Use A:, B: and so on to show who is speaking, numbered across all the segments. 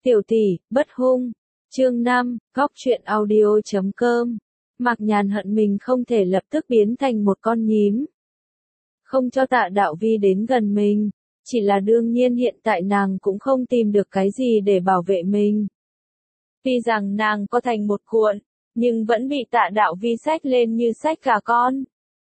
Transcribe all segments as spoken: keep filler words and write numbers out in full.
A: Tiểu tỷ, bất hung. Chương năm, góc truyện audio chấm com. Mạc Nhàn hận mình không thể lập tức biến thành một con nhím. Không cho Tạ Đạo Vi đến gần mình, chỉ là đương nhiên hiện tại nàng cũng không tìm được cái gì để bảo vệ mình. Tuy rằng nàng có thành một cuộn, nhưng vẫn bị Tạ Đạo Vi xách lên như xách gà con.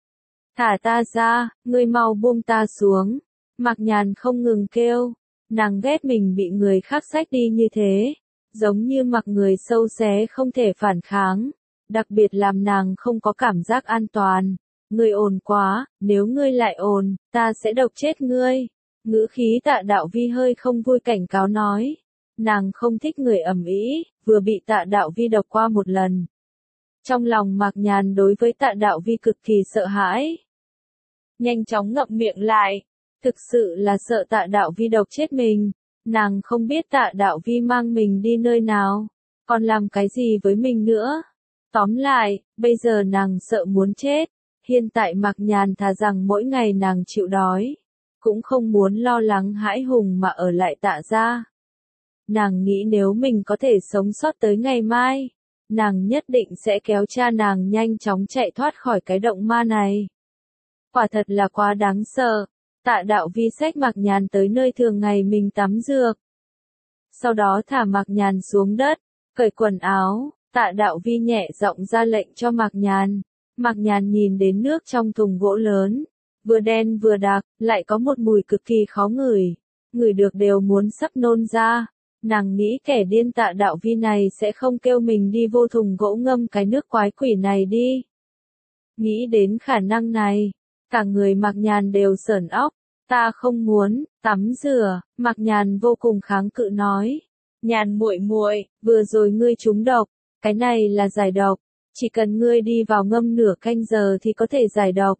A: Thả ta ra, ngươi mau buông ta xuống. Mạc Nhàn không ngừng kêu, nàng ghét mình bị người khác xách đi như thế, giống như mặc người sâu xé không thể phản kháng, đặc biệt làm nàng không có cảm giác an toàn. Ngươi ồn quá, nếu ngươi lại ồn, ta sẽ độc chết ngươi. Ngữ khí Tạ Đạo Vi hơi không vui cảnh cáo nói. Nàng không thích người ầm ĩ, vừa bị Tạ Đạo Vi độc qua một lần. Trong lòng Mạc Nhàn đối với Tạ Đạo Vi cực kỳ sợ hãi. Nhanh chóng ngậm miệng lại, thực sự là sợ Tạ Đạo Vi độc chết mình. Nàng không biết Tạ Đạo Vi mang mình đi nơi nào, còn làm cái gì với mình nữa. Tóm lại, bây giờ nàng sợ muốn chết. Hiện tại Mạc Nhàn thà rằng mỗi ngày nàng chịu đói, cũng không muốn lo lắng hãi hùng mà ở lại Tạ gia. Nàng nghĩ nếu mình có thể sống sót tới ngày mai, nàng nhất định sẽ kéo cha nàng nhanh chóng chạy thoát khỏi cái động ma này. Quả thật là quá đáng sợ. Tạ Đạo Vi xách Mạc Nhàn tới nơi thường ngày mình tắm dược. Sau đó thả Mạc Nhàn xuống đất, cởi quần áo, Tạ Đạo Vi nhẹ giọng ra lệnh cho Mạc Nhàn. Mạc Nhàn nhìn đến nước trong thùng gỗ lớn, vừa đen vừa đặc, lại có một mùi cực kỳ khó ngửi, ngửi được đều muốn sắp nôn ra. Nàng nghĩ kẻ điên Tạ Đạo Vi này sẽ không kêu mình đi vô thùng gỗ ngâm cái nước quái quỷ này đi. Nghĩ đến khả năng này, cả người Mạc Nhàn đều sởn óc. Ta không muốn tắm rửa. Mạc Nhàn vô cùng kháng cự nói. Nhàn muội muội, vừa rồi ngươi trúng độc, cái này là giải độc, chỉ cần ngươi đi vào ngâm nửa canh giờ thì có thể giải độc.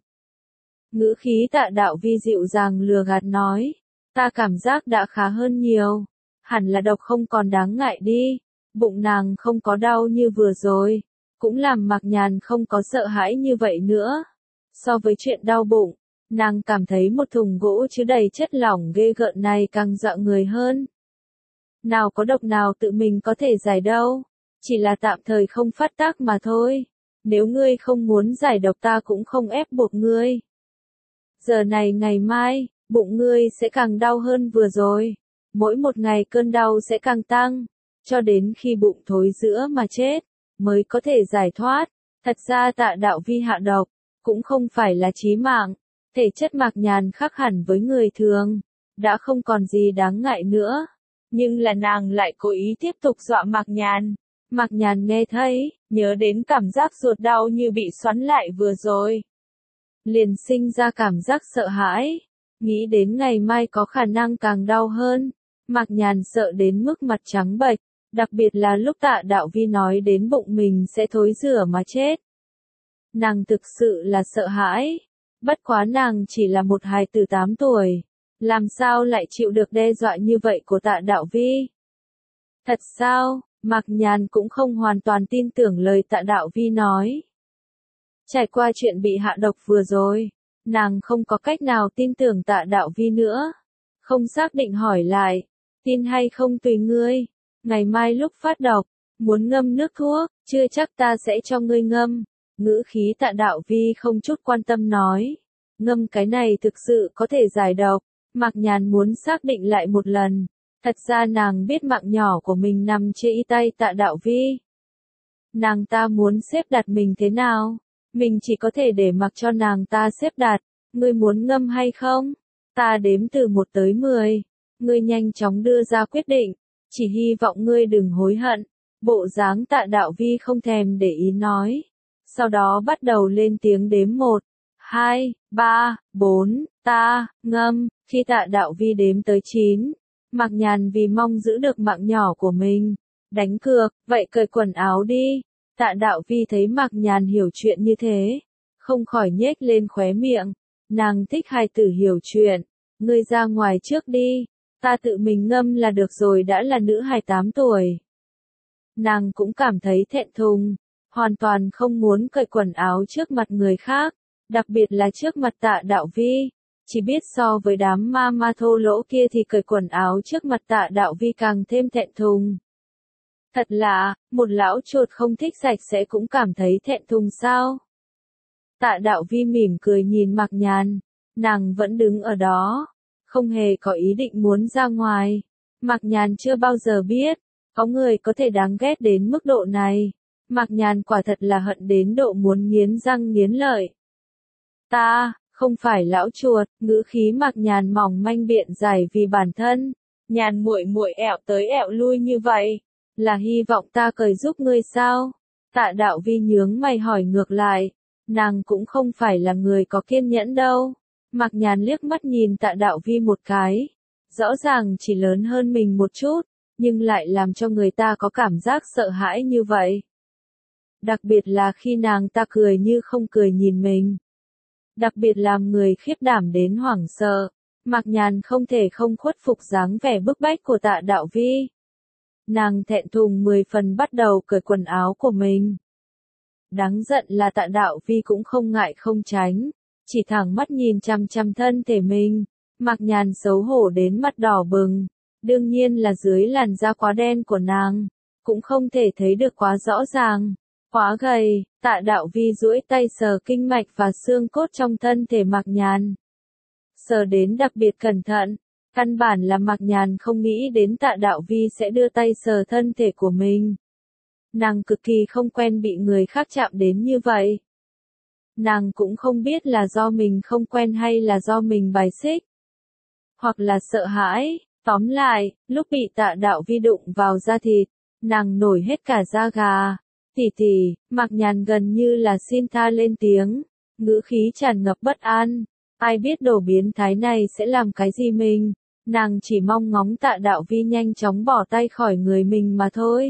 A: Ngữ khí Tạ Đạo Vi dịu dàng lừa gạt nói. Ta cảm giác đã khá hơn nhiều, hẳn là độc không còn đáng ngại đi. Bụng nàng không có đau như vừa rồi, cũng làm Mạc Nhàn không có sợ hãi như vậy nữa. So với chuyện đau bụng, nàng cảm thấy một thùng gỗ chứa đầy chất lỏng ghê gợn này càng dọa người hơn. Nào có độc nào tự mình có thể giải đâu, chỉ là tạm thời không phát tác mà thôi. Nếu ngươi không muốn giải độc ta cũng không ép buộc ngươi. Giờ này ngày mai, bụng ngươi sẽ càng đau hơn vừa rồi. Mỗi một ngày cơn đau sẽ càng tăng, cho đến khi bụng thối rữa mà chết, mới có thể giải thoát. Thật ra Tạ Đạo Vi hạ độc, cũng không phải là chí mạng. Thể chất Mạc Nhàn khác hẳn với người thường, đã không còn gì đáng ngại nữa. Nhưng là nàng lại cố ý tiếp tục dọa Mạc Nhàn. Mạc Nhàn nghe thấy, nhớ đến cảm giác ruột đau như bị xoắn lại vừa rồi, liền sinh ra cảm giác sợ hãi. Nghĩ đến ngày mai có khả năng càng đau hơn, Mạc Nhàn sợ đến mức mặt trắng bệch, đặc biệt là lúc Tạ Đạo Vi nói đến bụng mình sẽ thối rữa mà chết. Nàng thực sự là sợ hãi. Bất quá nàng chỉ là một hài tử tám tuổi, làm sao lại chịu được đe dọa như vậy của Tạ Đạo Vi? Thật sao? Mạc Nhàn cũng không hoàn toàn tin tưởng lời Tạ Đạo Vi nói. Trải qua chuyện bị hạ độc vừa rồi, nàng không có cách nào tin tưởng Tạ Đạo Vi nữa. Không xác định hỏi lại, tin hay không tùy ngươi. Ngày mai lúc phát độc, muốn ngâm nước thuốc, chưa chắc ta sẽ cho ngươi ngâm. Ngữ khí Tạ Đạo Vi không chút quan tâm nói. Ngâm cái này thực sự có thể giải độc. Mạc Nhàn muốn xác định lại một lần. Thật ra nàng biết mạng nhỏ của mình nằm trên tay Tạ Đạo Vi. Nàng ta muốn xếp đặt mình thế nào, mình chỉ có thể để mặc cho nàng ta xếp đặt. Ngươi muốn ngâm hay không? Ta đếm từ một tới mười. Ngươi nhanh chóng đưa ra quyết định. Chỉ hy vọng ngươi đừng hối hận. Bộ dáng Tạ Đạo Vi không thèm để ý nói. Sau đó bắt đầu lên tiếng đếm một, hai, ba, bốn, ta, ngâm. Khi Tạ Đạo Vi đếm tới chín, Mạc Nhàn vì mong giữ được mạng nhỏ của mình, đánh cược, vậy cởi quần áo đi. Tạ Đạo Vi thấy Mạc Nhàn hiểu chuyện như thế, không khỏi nhếch lên khóe miệng. Nàng thích hài tử hiểu chuyện. Ngươi ra ngoài trước đi, ta tự mình ngâm là được rồi, đã là nữ hài tám tuổi. Nàng cũng cảm thấy thẹn thùng, hoàn toàn không muốn cởi quần áo trước mặt người khác, đặc biệt là trước mặt Tạ Đạo Vi. chỉ biết so với đám ma ma thô lỗ kia thì cởi quần áo trước mặt Tạ Đạo Vi càng thêm thẹn thùng. Thật lạ, một lão chuột không thích sạch sẽ cũng cảm thấy thẹn thùng sao? Tạ Đạo Vi mỉm cười nhìn Mạc Nhàn, nàng vẫn đứng ở đó, không hề có ý định muốn ra ngoài. Mạc Nhàn chưa bao giờ biết, có người có thể đáng ghét đến mức độ này. Mạc Nhàn quả thật là hận đến độ muốn nghiến răng nghiến lợi. Ta, không phải lão chuột, ngữ khí Mạc Nhàn mỏng manh biện giải vì bản thân. Nhàn muội muội ẹo tới ẹo lui như vậy, là hy vọng ta cởi giúp ngươi sao? Tạ Đạo Vi nhướng mày hỏi ngược lại, nàng cũng không phải là người có kiên nhẫn đâu. Mạc Nhàn liếc mắt nhìn Tạ Đạo Vi một cái, rõ ràng chỉ lớn hơn mình một chút, nhưng lại làm cho người ta có cảm giác sợ hãi như vậy. Đặc biệt là khi nàng ta cười như không cười nhìn mình. Đặc biệt làm người khiếp đảm đến hoảng sợ. Mạc Nhàn không thể không khuất phục dáng vẻ bức bách của Tạ Đạo Vi. Nàng thẹn thùng mười phần bắt đầu cởi quần áo của mình. Đáng giận là Tạ Đạo Vi cũng không ngại không tránh, chỉ thẳng mắt nhìn chằm chằm thân thể mình. Mạc Nhàn xấu hổ đến mặt đỏ bừng, đương nhiên là dưới làn da quá đen của nàng, cũng không thể thấy được quá rõ ràng, quá gầy. Tạ Đạo Vi duỗi tay sờ kinh mạch và xương cốt trong thân thể Mạc Nhàn. Sờ đến đặc biệt cẩn thận, căn bản là Mạc Nhàn không nghĩ đến Tạ Đạo Vi sẽ đưa tay sờ thân thể của mình. Nàng cực kỳ không quen bị người khác chạm đến như vậy. Nàng cũng không biết là do mình không quen hay là do mình bài xích, hoặc là sợ hãi. Tóm lại, lúc bị Tạ Đạo Vi đụng vào da thịt, nàng nổi hết cả da gà. Tỷ tỷ, Mạc Nhàn gần như là xin tha lên tiếng, ngữ khí tràn ngập bất an. Ai biết đồ biến thái này sẽ làm cái gì mình, nàng chỉ mong ngóng Tạ Đạo Vi nhanh chóng bỏ tay khỏi người mình mà thôi.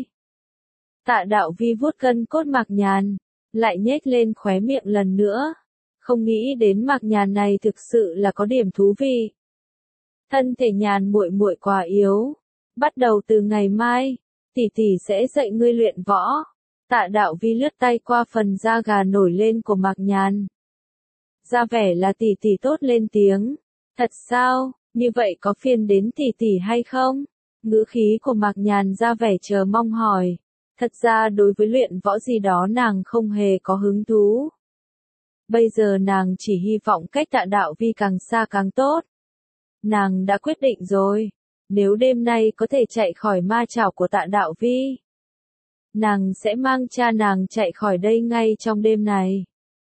A: Tạ Đạo Vi vuốt cân cốt Mạc Nhàn, lại nhếch lên khóe miệng lần nữa. Không nghĩ đến Mạc Nhàn này thực sự là có điểm thú vị. Thân thể Nhàn muội muội quá yếu, bắt đầu từ ngày mai, tỷ tỷ sẽ dạy ngươi luyện võ. Tạ Đạo Vi lướt tay qua phần da gà nổi lên của Mạc Nhàn. Ra vẻ là tỷ tỷ tốt lên tiếng. Thật sao, như vậy có phiền đến tỷ tỷ hay không? Ngữ khí của Mạc Nhàn ra vẻ chờ mong hỏi. Thật ra đối với luyện võ gì đó nàng không hề có hứng thú. Bây giờ nàng chỉ hy vọng cách Tạ Đạo Vi càng xa càng tốt. Nàng đã quyết định rồi, nếu đêm nay có thể chạy khỏi ma chảo của Tạ Đạo Vi, nàng sẽ mang cha nàng chạy khỏi đây ngay trong đêm này.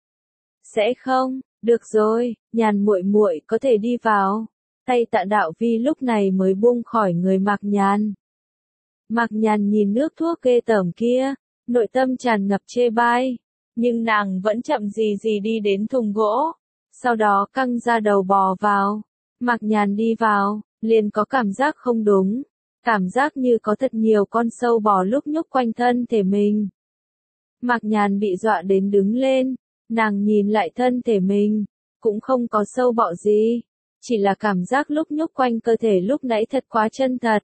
A: Sẽ không, được rồi, Nhàn muội muội có thể đi vào. Tay Tạ Đạo Vi lúc này mới buông khỏi người Mạc Nhàn. Mạc Nhàn nhìn nước thuốc ghê tởm kia, nội tâm tràn ngập chê bai, nhưng nàng vẫn chậm gì gì đi đến thùng gỗ, sau đó căng ra đầu bò vào. Mạc Nhàn đi vào, liền có cảm giác không đúng, cảm giác như có thật nhiều con sâu bò lúc nhúc quanh thân thể mình. Mạc Nhàn bị dọa đến đứng lên, nàng nhìn lại thân thể mình, cũng không có sâu bọ gì, chỉ là cảm giác lúc nhúc quanh cơ thể lúc nãy thật quá chân thật.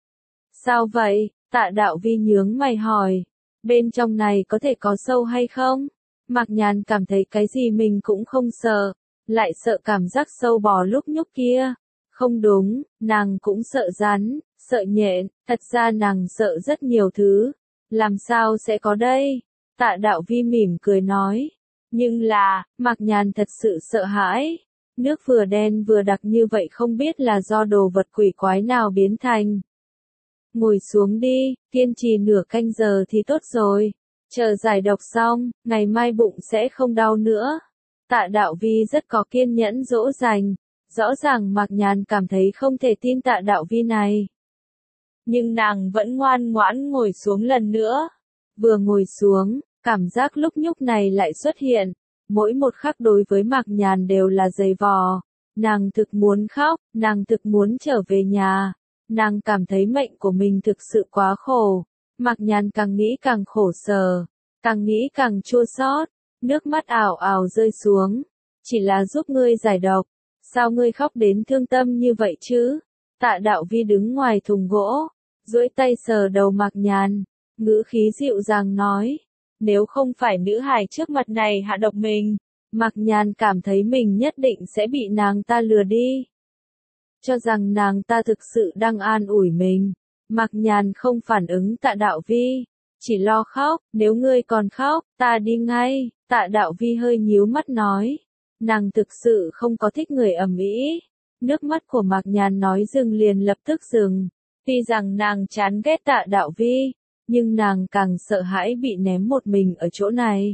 A: Sao vậy? Tạ Đạo Vi nhướng mày hỏi, bên trong này có thể có sâu hay không? Mạc Nhàn cảm thấy cái gì mình cũng không sợ, lại sợ cảm giác sâu bò lúc nhúc kia. Không đúng, nàng cũng sợ rắn, sợ nhện, thật ra nàng sợ rất nhiều thứ. Làm sao sẽ có đây? Tạ Đạo Vi mỉm cười nói. Nhưng là, Mạc Nhàn thật sự sợ hãi. Nước vừa đen vừa đặc như vậy không biết là do đồ vật quỷ quái nào biến thành. Ngồi xuống đi, kiên trì nửa canh giờ thì tốt rồi. Chờ giải độc xong, ngày mai bụng sẽ không đau nữa. Tạ Đạo Vi rất có kiên nhẫn dỗ dành. Rõ ràng Mạc Nhàn cảm thấy không thể tin Tạ Đạo Vi này. Nhưng nàng vẫn ngoan ngoãn ngồi xuống lần nữa. Vừa ngồi xuống, cảm giác lúc nhúc này lại xuất hiện. Mỗi một khắc đối với Mạc Nhàn đều là dày vò. Nàng thực muốn khóc, nàng thực muốn trở về nhà. Nàng cảm thấy mệnh của mình thực sự quá khổ. Mạc Nhàn càng nghĩ càng khổ sở, càng nghĩ càng chua xót, nước mắt ào ào rơi xuống. Chỉ là giúp ngươi giải độc, sao ngươi khóc đến thương tâm như vậy chứ? Tạ Đạo Vi đứng ngoài thùng gỗ, duỗi tay sờ đầu Mạc Nhàn, ngữ khí dịu dàng nói, nếu không phải nữ hài trước mặt này hạ độc mình, Mạc Nhàn cảm thấy mình nhất định sẽ bị nàng ta lừa đi. Cho rằng nàng ta thực sự đang an ủi mình. Mạc Nhàn không phản ứng Tạ Đạo Vi, chỉ lo khóc, nếu ngươi còn khóc, ta đi ngay. Tạ Đạo Vi hơi nhíu mắt nói, nàng thực sự không có thích người ầm ĩ. Nước mắt của Mạc Nhàn nói dừng liền lập tức dừng. Tuy rằng nàng chán ghét Tạ Đạo Vi, nhưng nàng càng sợ hãi bị ném một mình ở chỗ này.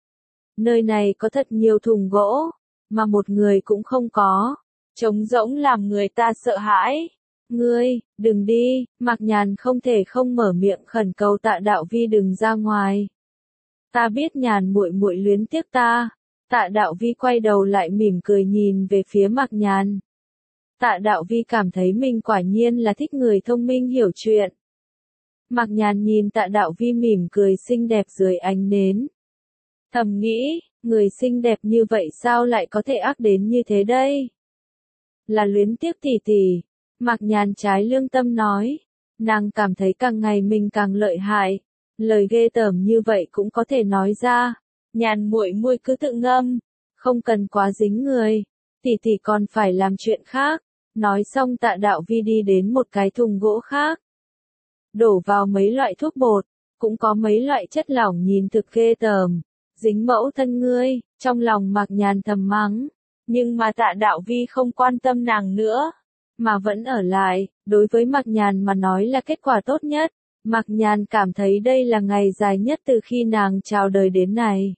A: Nơi này có thật nhiều thùng gỗ, mà một người cũng không có. Trống rỗng làm người ta sợ hãi. Ngươi, đừng đi. Mạc Nhàn không thể không mở miệng khẩn cầu Tạ Đạo Vi đừng ra ngoài. Ta biết Nhàn muội muội luyến tiếc ta. Tạ Đạo Vi quay đầu lại mỉm cười nhìn về phía Mạc Nhàn. Tạ Đạo Vi cảm thấy mình quả nhiên là thích người thông minh hiểu chuyện. Mạc Nhàn nhìn Tạ Đạo Vi mỉm cười xinh đẹp dưới ánh nến. Thầm nghĩ, người xinh đẹp như vậy sao lại có thể ác đến như thế đây? Là luyến tiếc tỷ tỷ. Mạc Nhàn trái lương tâm nói. Nàng cảm thấy càng ngày mình càng lợi hại. Lời ghê tởm như vậy cũng có thể nói ra. Nhàn muội muội cứ tự ngâm. Không cần quá dính người. Tỷ tỷ còn phải làm chuyện khác. Nói xong Tạ Đạo Vi đi đến một cái thùng gỗ khác. Đổ vào mấy loại thuốc bột. Cũng có mấy loại chất lỏng nhìn thực ghê tởm. Dính mẫu thân ngươi. Trong lòng Mạc Nhàn thầm mắng. Nhưng mà Tạ Đạo Vi không quan tâm nàng nữa, mà vẫn ở lại. Đối với Mạc Nhàn mà nói là kết quả tốt nhất. Mạc Nhàn cảm thấy đây là ngày dài nhất từ khi nàng chào đời đến này.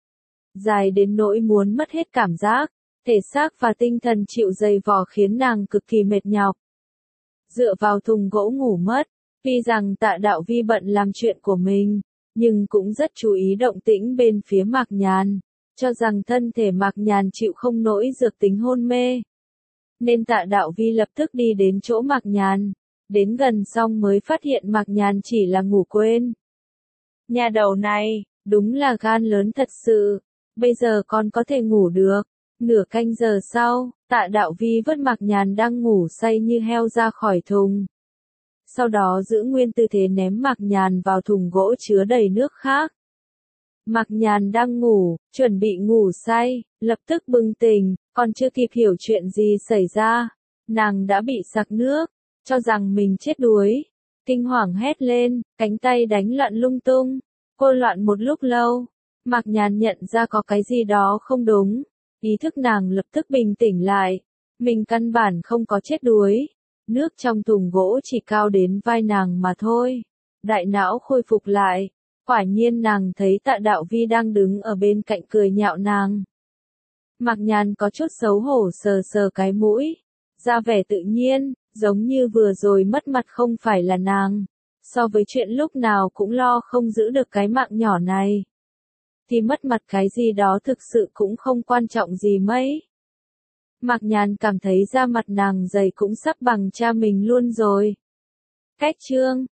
A: Dài đến nỗi muốn mất hết cảm giác, thể xác và tinh thần chịu dày vò khiến nàng cực kỳ mệt nhọc. Dựa vào thùng gỗ ngủ mất, tuy rằng Tạ Đạo Vi bận làm chuyện của mình, nhưng cũng rất chú ý động tĩnh bên phía Mạc Nhàn. Cho rằng thân thể Mạc Nhàn chịu không nổi dược tính hôn mê. Nên Tạ Đạo Vi lập tức đi đến chỗ Mạc Nhàn. Đến gần xong mới phát hiện Mạc Nhàn chỉ là ngủ quên. Nhà đầu này, đúng là gan lớn thật sự. Bây giờ còn có thể ngủ được. Nửa canh giờ sau, Tạ Đạo Vi vớt Mạc Nhàn đang ngủ say như heo ra khỏi thùng. Sau đó giữ nguyên tư thế ném Mạc Nhàn vào thùng gỗ chứa đầy nước khác. Mạc Nhàn đang ngủ, chuẩn bị ngủ say, lập tức bừng tỉnh, còn chưa kịp hiểu chuyện gì xảy ra. Nàng đã bị sặc nước, cho rằng mình chết đuối. Kinh hoàng hét lên, cánh tay đánh loạn lung tung. Cô loạn một lúc lâu. Mạc Nhàn nhận ra có cái gì đó không đúng. Ý thức nàng lập tức bình tĩnh lại. Mình căn bản không có chết đuối. Nước trong thùng gỗ chỉ cao đến vai nàng mà thôi. Đại não khôi phục lại. Quả nhiên nàng thấy Tạ Đạo Vi đang đứng ở bên cạnh cười nhạo nàng. Mạc Nhàn có chút xấu hổ sờ sờ cái mũi. Ra vẻ tự nhiên, giống như vừa rồi mất mặt không phải là nàng. So với chuyện lúc nào cũng lo không giữ được cái mạng nhỏ này. Thì mất mặt cái gì đó thực sự cũng không quan trọng gì mấy. Mạc Nhàn cảm thấy da mặt nàng dày cũng sắp bằng cha mình luôn rồi. Cách chương